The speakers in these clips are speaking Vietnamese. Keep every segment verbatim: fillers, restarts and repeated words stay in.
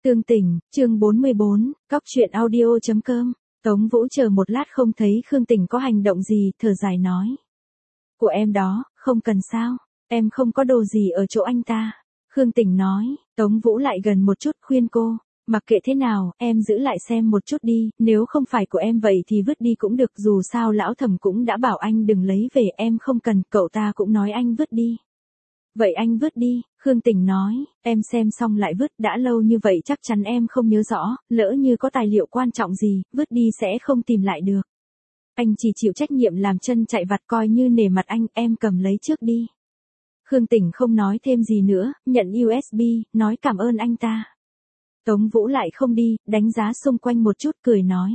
Tương Tình, chương bốn mươi bốn, cóc truyện audio.com. Tống Vũ chờ một lát không thấy Khương Tình có hành động gì, thở dài nói. Của em đó, không cần sao, em không có đồ gì ở chỗ anh ta. Khương Tình nói, Tống Vũ lại gần một chút khuyên cô, mặc kệ thế nào, em giữ lại xem một chút đi, nếu không phải của em vậy thì vứt đi cũng được, dù sao lão thẩm cũng đã bảo anh đừng lấy về, em không cần, cậu ta cũng nói anh vứt đi. Vậy anh vứt đi, Khương Tình nói, em xem xong lại vứt, đã lâu như vậy chắc chắn em không nhớ rõ, lỡ như có tài liệu quan trọng gì, vứt đi sẽ không tìm lại được. Anh chỉ chịu trách nhiệm làm chân chạy vặt, coi như nể mặt anh, em cầm lấy trước đi. Khương Tình không nói thêm gì nữa, nhận u ét bê, nói cảm ơn anh ta. Tống Vũ lại không đi, đánh giá xung quanh một chút, cười nói.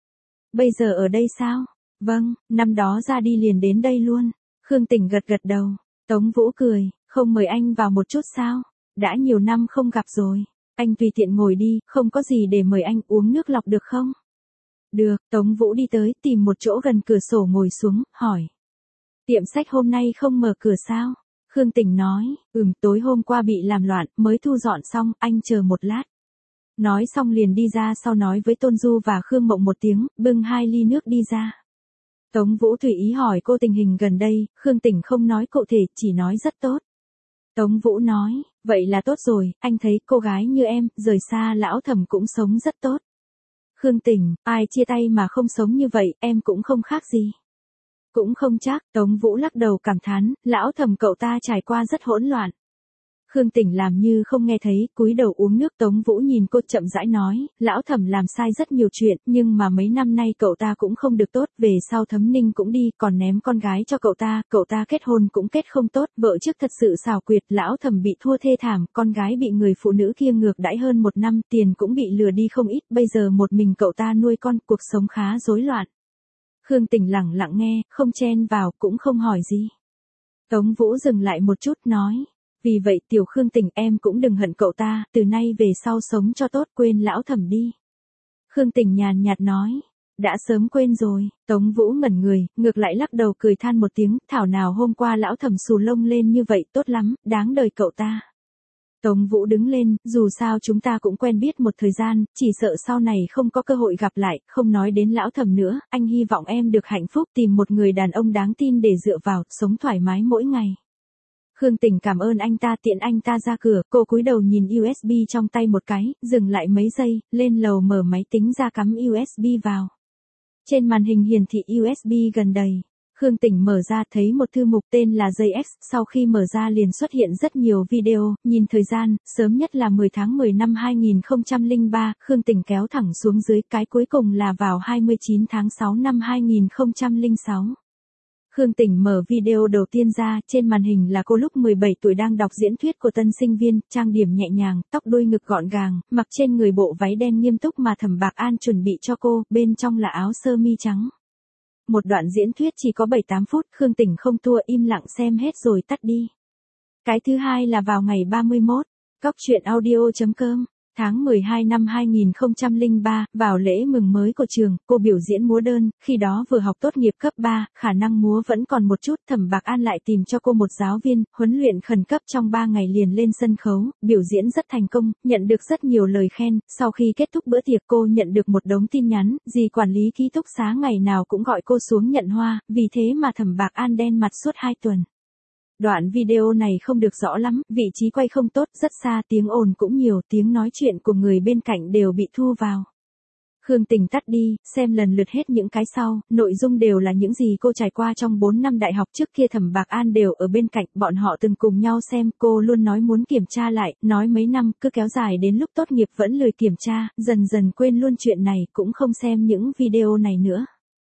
Bây giờ ở đây sao? Vâng, năm đó ra đi liền đến đây luôn. Khương Tình gật gật đầu. Tống Vũ cười, không mời anh vào một chút sao? Đã nhiều năm không gặp rồi. Anh tùy tiện ngồi đi, không có gì để mời anh, uống nước lọc được không? Được, Tống Vũ đi tới, tìm một chỗ gần cửa sổ ngồi xuống, hỏi. Tiệm sách hôm nay không mở cửa sao? Khương Tình nói, ừm, tối hôm qua bị làm loạn, mới thu dọn xong, anh chờ một lát. Nói xong liền đi ra, sau nói với Tôn Du và Khương Mộng một tiếng, bưng hai ly nước đi ra. Tống Vũ tùy ý hỏi cô tình hình gần đây, Khương Tình không nói cụ thể, chỉ nói rất tốt. Tống Vũ nói, vậy là tốt rồi, anh thấy cô gái như em, rời xa lão thẩm cũng sống rất tốt. Khương Tình, ai chia tay mà không sống như vậy, em cũng không khác gì. Cũng không chắc, Tống Vũ lắc đầu cảm thán, lão thẩm cậu ta trải qua rất hỗn loạn. Khương Tình làm như không nghe thấy, cúi đầu uống nước. Tống Vũ nhìn cô chậm rãi nói, lão thẩm làm sai rất nhiều chuyện, nhưng mà mấy năm nay cậu ta cũng không được tốt, về sau Thấm Ninh cũng đi, còn ném con gái cho cậu ta, cậu ta kết hôn cũng kết không tốt, vợ trước thật sự xảo quyệt, lão thẩm bị thua thê thảm, con gái bị người phụ nữ kia ngược đãi hơn một năm, tiền cũng bị lừa đi không ít, bây giờ một mình cậu ta nuôi con, cuộc sống khá rối loạn. Khương Tình lẳng lặng nghe, không chen vào, cũng không hỏi gì. Tống Vũ dừng lại một chút, nói. Vì vậy tiểu Khương Tình, em cũng đừng hận cậu ta, từ nay về sau sống cho tốt, quên lão thẩm đi. Khương Tình nhàn nhạt nói, đã sớm quên rồi. Tống Vũ ngẩn người, ngược lại lắc đầu cười than một tiếng, thảo nào hôm qua lão thẩm xù lông lên như vậy, tốt lắm, đáng đời cậu ta. Tống Vũ đứng lên, dù sao chúng ta cũng quen biết một thời gian, chỉ sợ sau này không có cơ hội gặp lại, không nói đến lão thẩm nữa, anh hy vọng em được hạnh phúc, tìm một người đàn ông đáng tin để dựa vào, sống thoải mái mỗi ngày. Khương Tình cảm ơn anh ta, tiện anh ta ra cửa, cô cúi đầu nhìn u ét bê trong tay một cái, dừng lại mấy giây, lên lầu mở máy tính ra cắm u ét bê vào. Trên màn hình hiển thị u ét bê gần đầy. Khương Tình mở ra thấy một thư mục tên là gi ích, sau khi mở ra liền xuất hiện rất nhiều video, nhìn thời gian, sớm nhất là mười tháng mười năm hai nghìn không trăm lẻ ba, Khương Tình kéo thẳng xuống dưới, cái cuối cùng là vào hai mươi chín tháng sáu năm hai nghìn không trăm lẻ sáu. Khương Tình mở video đầu tiên ra, trên màn hình là cô lúc mười bảy tuổi đang đọc diễn thuyết của tân sinh viên, trang điểm nhẹ nhàng, tóc đuôi ngực gọn gàng, mặc trên người bộ váy đen nghiêm túc mà Thẩm Bạc An chuẩn bị cho cô, bên trong là áo sơ mi trắng. Một đoạn diễn thuyết chỉ có bảy tám phút, Khương Tình không thua, im lặng xem hết rồi tắt đi. Cái thứ hai là vào ngày ba mươi mốt, cóc truyện audio.com. Tháng mười hai năm hai nghìn không trăm lẻ ba, vào lễ mừng mới của trường, cô biểu diễn múa đơn, khi đó vừa học tốt nghiệp cấp ba, khả năng múa vẫn còn một chút, Thẩm Bạc An lại tìm cho cô một giáo viên, huấn luyện khẩn cấp trong ba ngày liền lên sân khấu, biểu diễn rất thành công, nhận được rất nhiều lời khen, sau khi kết thúc bữa tiệc cô nhận được một đống tin nhắn, dì quản lý ký túc xá ngày nào cũng gọi cô xuống nhận hoa, vì thế mà Thẩm Bạc An đen mặt suốt hai tuần. Đoạn video này không được rõ lắm, vị trí quay không tốt, rất xa, tiếng ồn cũng nhiều, tiếng nói chuyện của người bên cạnh đều bị thu vào. Khương Tình tắt đi, xem lần lượt hết những cái sau, nội dung đều là những gì cô trải qua trong bốn năm đại học trước kia. Thẩm Bạc An đều ở bên cạnh, bọn họ từng cùng nhau xem, cô luôn nói muốn kiểm tra lại, nói mấy năm, cứ kéo dài đến lúc tốt nghiệp vẫn lười kiểm tra, dần dần quên luôn chuyện này, cũng không xem những video này nữa.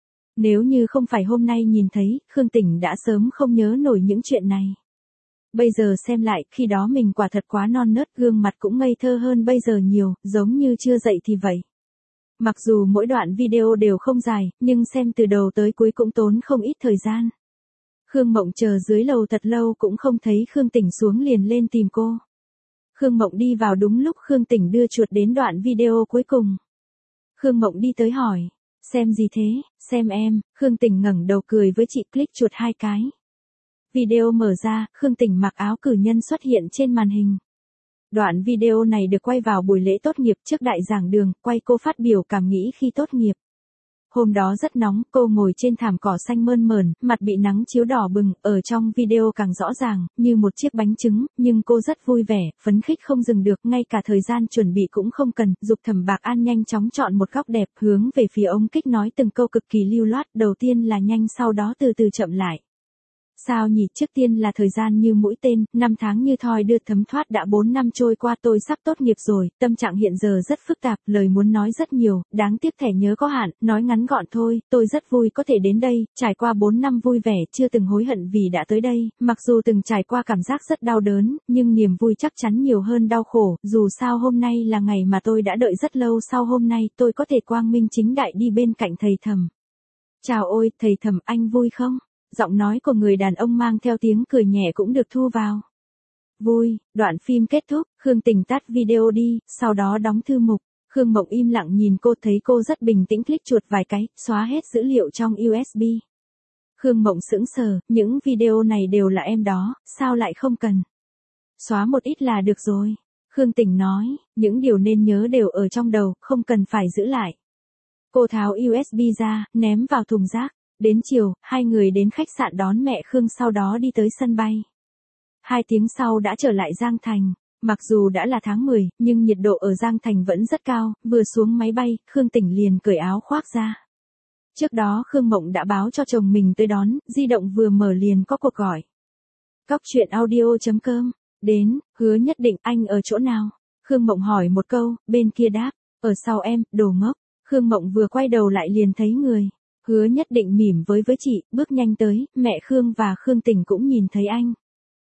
Nếu như không phải hôm nay nhìn thấy, Khương Tình đã sớm không nhớ nổi những chuyện này. Bây giờ xem lại, khi đó mình quả thật quá non nớt, gương mặt cũng ngây thơ hơn bây giờ nhiều, giống như chưa dậy thì vậy. Mặc dù mỗi đoạn video đều không dài, nhưng xem từ đầu tới cuối cũng tốn không ít thời gian. Khương Mộng chờ dưới lầu thật lâu cũng không thấy Khương Tình xuống, liền lên tìm cô. Khương Mộng đi vào đúng lúc Khương Tình đưa chuột đến đoạn video cuối cùng. Khương Mộng đi tới hỏi. Xem gì thế, xem em, Khương Tình ngẩng đầu cười với chị, click chuột hai cái. Video mở ra, Khương Tình mặc áo cử nhân xuất hiện trên màn hình. Đoạn video này được quay vào buổi lễ tốt nghiệp trước đại giảng đường, quay cô phát biểu cảm nghĩ khi tốt nghiệp. Hôm đó rất nóng, cô ngồi trên thảm cỏ xanh mơn mởn, mặt bị nắng chiếu đỏ bừng, ở trong video càng rõ ràng, như một chiếc bánh trứng, nhưng cô rất vui vẻ, phấn khích không dừng được, ngay cả thời gian chuẩn bị cũng không cần, dục Thẩm Bạc An nhanh chóng chọn một góc đẹp, hướng về phía ống kích nói từng câu cực kỳ lưu loát, đầu tiên là nhanh sau đó từ từ chậm lại. Sao nhỉ, trước tiên là thời gian như mũi tên, năm tháng như thoi đưa thấm thoát đã bốn năm trôi qua tôi sắp tốt nghiệp rồi, tâm trạng hiện giờ rất phức tạp, lời muốn nói rất nhiều, đáng tiếc thẻ nhớ có hạn, nói ngắn gọn thôi, tôi rất vui có thể đến đây, trải qua bốn năm vui vẻ, chưa từng hối hận vì đã tới đây, mặc dù từng trải qua cảm giác rất đau đớn, nhưng niềm vui chắc chắn nhiều hơn đau khổ, dù sao hôm nay là ngày mà tôi đã đợi rất lâu, sau hôm nay tôi có thể quang minh chính đại đi bên cạnh thầy Thẩm. Chào ôi, thầy Thẩm anh vui không? Giọng nói của người đàn ông mang theo tiếng cười nhẹ cũng được thu vào. Vui, đoạn phim kết thúc, Khương Tình tắt video đi, sau đó đóng thư mục. Khương Mộng im lặng nhìn cô, thấy cô rất bình tĩnh, click chuột vài cái, xóa hết dữ liệu trong u ét bê. Khương Mộng sững sờ, những video này đều là em đó, sao lại không cần? Xóa một ít là được rồi. Khương Tình nói, những điều nên nhớ đều ở trong đầu, không cần phải giữ lại. Cô tháo u ét bê ra, ném vào thùng rác. Đến chiều, hai người đến khách sạn đón mẹ Khương, sau đó đi tới sân bay. Hai tiếng sau đã trở lại Giang Thành. Mặc dù đã là tháng mười, nhưng nhiệt độ ở Giang Thành vẫn rất cao, vừa xuống máy bay, Khương Tình liền cởi áo khoác ra. Trước đó Khương Mộng đã báo cho chồng mình tới đón, di động vừa mở liền có cuộc gọi. Cóc truyện audio chấm com, đến, Hứa Nhất Định, anh ở chỗ nào? Khương Mộng hỏi một câu, bên kia đáp, ở sau em, đồ ngốc. Khương Mộng vừa quay đầu lại liền thấy người. Hứa Nhất Định mỉm với với chị, bước nhanh tới, mẹ Khương và Khương Tình cũng nhìn thấy anh.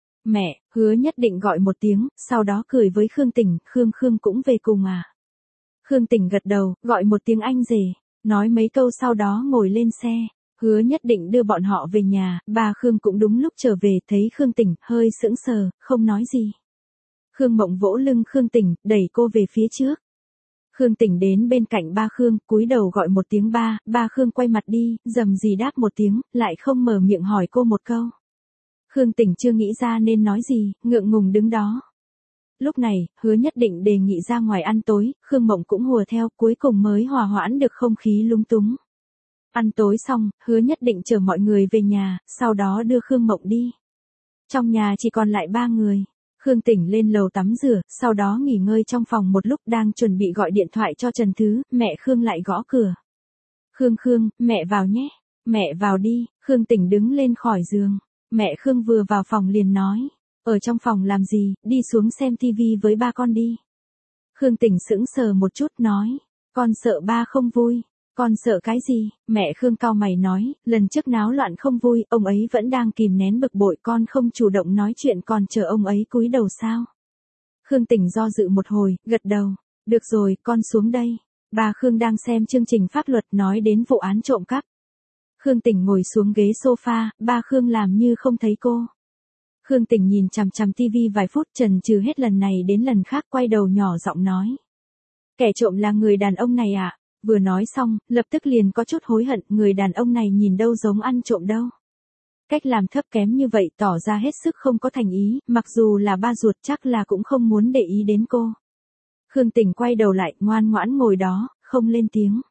Mẹ, Hứa Nhất Định gọi một tiếng, sau đó cười với Khương Tình, Khương Khương cũng về cùng à? Khương Tình gật đầu, gọi một tiếng anh rể, nói mấy câu sau đó ngồi lên xe. Hứa Nhất Định đưa bọn họ về nhà, bà Khương cũng đúng lúc trở về, thấy Khương Tình, hơi sững sờ, không nói gì. Khương Mộng vỗ lưng Khương Tình, đẩy cô về phía trước. Khương Tình đến bên cạnh ba Khương, cúi đầu gọi một tiếng ba, ba Khương quay mặt đi, rầm rì đáp một tiếng, lại không mở miệng hỏi cô một câu. Khương Tình chưa nghĩ ra nên nói gì, ngượng ngùng đứng đó. Lúc này, Hứa Nhất Định đề nghị ra ngoài ăn tối, Khương Mộng cũng hùa theo, cuối cùng mới hòa hoãn được không khí lúng túng. Ăn tối xong, Hứa Nhất Định chở mọi người về nhà, sau đó đưa Khương Mộng đi. Trong nhà chỉ còn lại ba người. Khương Tình lên lầu tắm rửa, sau đó nghỉ ngơi trong phòng một lúc, đang chuẩn bị gọi điện thoại cho Trần Thứ, mẹ Khương lại gõ cửa. Khương Khương, mẹ vào nhé. Mẹ vào đi, Khương Tình đứng lên khỏi giường. Mẹ Khương vừa vào phòng liền nói, ở trong phòng làm gì, đi xuống xem tivi với ba con đi. Khương Tình sững sờ một chút nói, con sợ ba không vui. Con sợ cái gì? Mẹ Khương cau mày nói, lần trước náo loạn không vui, ông ấy vẫn đang kìm nén bực bội, con không chủ động nói chuyện còn chờ ông ấy cúi đầu sao? Khương Tình do dự một hồi, gật đầu, được rồi, con xuống đây. Bà Khương đang xem chương trình pháp luật nói đến vụ án trộm cắp. Khương Tình ngồi xuống ghế sofa, ba Khương làm như không thấy cô. Khương Tình nhìn chằm chằm tivi vài phút, chần chừ hết lần này đến lần khác, quay đầu nhỏ giọng nói. Kẻ trộm là người đàn ông này ạ. À? Vừa nói xong, lập tức liền có chút hối hận, người đàn ông này nhìn đâu giống ăn trộm đâu. Cách làm thấp kém như vậy tỏ ra hết sức không có thành ý, mặc dù là ba ruột chắc là cũng không muốn để ý đến cô. Khương Tình quay đầu lại, ngoan ngoãn ngồi đó, không lên tiếng.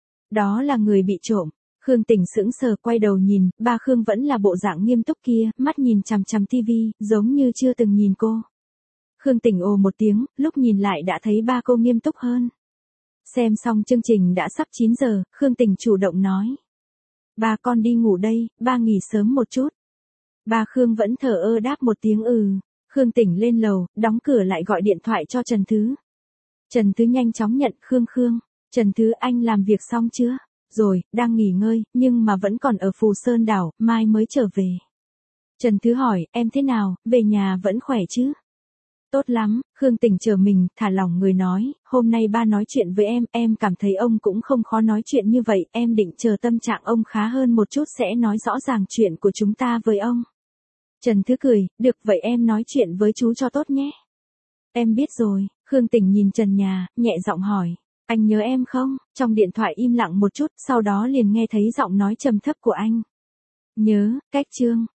Đó là người bị trộm. Khương Tình sững sờ quay đầu nhìn, ba Khương vẫn là bộ dạng nghiêm túc kia, mắt nhìn chằm chằm tivi, giống như chưa từng nhìn cô. Khương Tình ồ một tiếng, lúc nhìn lại đã thấy ba cô nghiêm túc hơn. Xem xong chương trình đã sắp chín giờ, Khương Tình chủ động nói. Ba con đi ngủ đây, ba nghỉ sớm một chút. Ba Khương vẫn thờ ơ đáp một tiếng ừ. Khương Tình lên lầu, đóng cửa lại gọi điện thoại cho Trần Thứ. Trần Thứ nhanh chóng nhận, Khương Khương. Trần Thứ, anh làm việc xong chưa? Rồi, đang nghỉ ngơi, nhưng mà vẫn còn ở Phù Sơn đảo, mai mới trở về. Trần Thứ hỏi, em thế nào, về nhà vẫn khỏe chứ? Tốt lắm, Khương Tình chờ mình, thả lỏng người nói, hôm nay ba nói chuyện với em, em cảm thấy ông cũng không khó nói chuyện như vậy, em định chờ tâm trạng ông khá hơn một chút sẽ nói rõ ràng chuyện của chúng ta với ông. Trần Thứ cười, được vậy em nói chuyện với chú cho tốt nhé. Em biết rồi, Khương Tình nhìn trần nhà, nhẹ giọng hỏi, anh nhớ em không? Trong điện thoại im lặng một chút, sau đó liền nghe thấy giọng nói trầm thấp của anh. Nhớ, cách chương.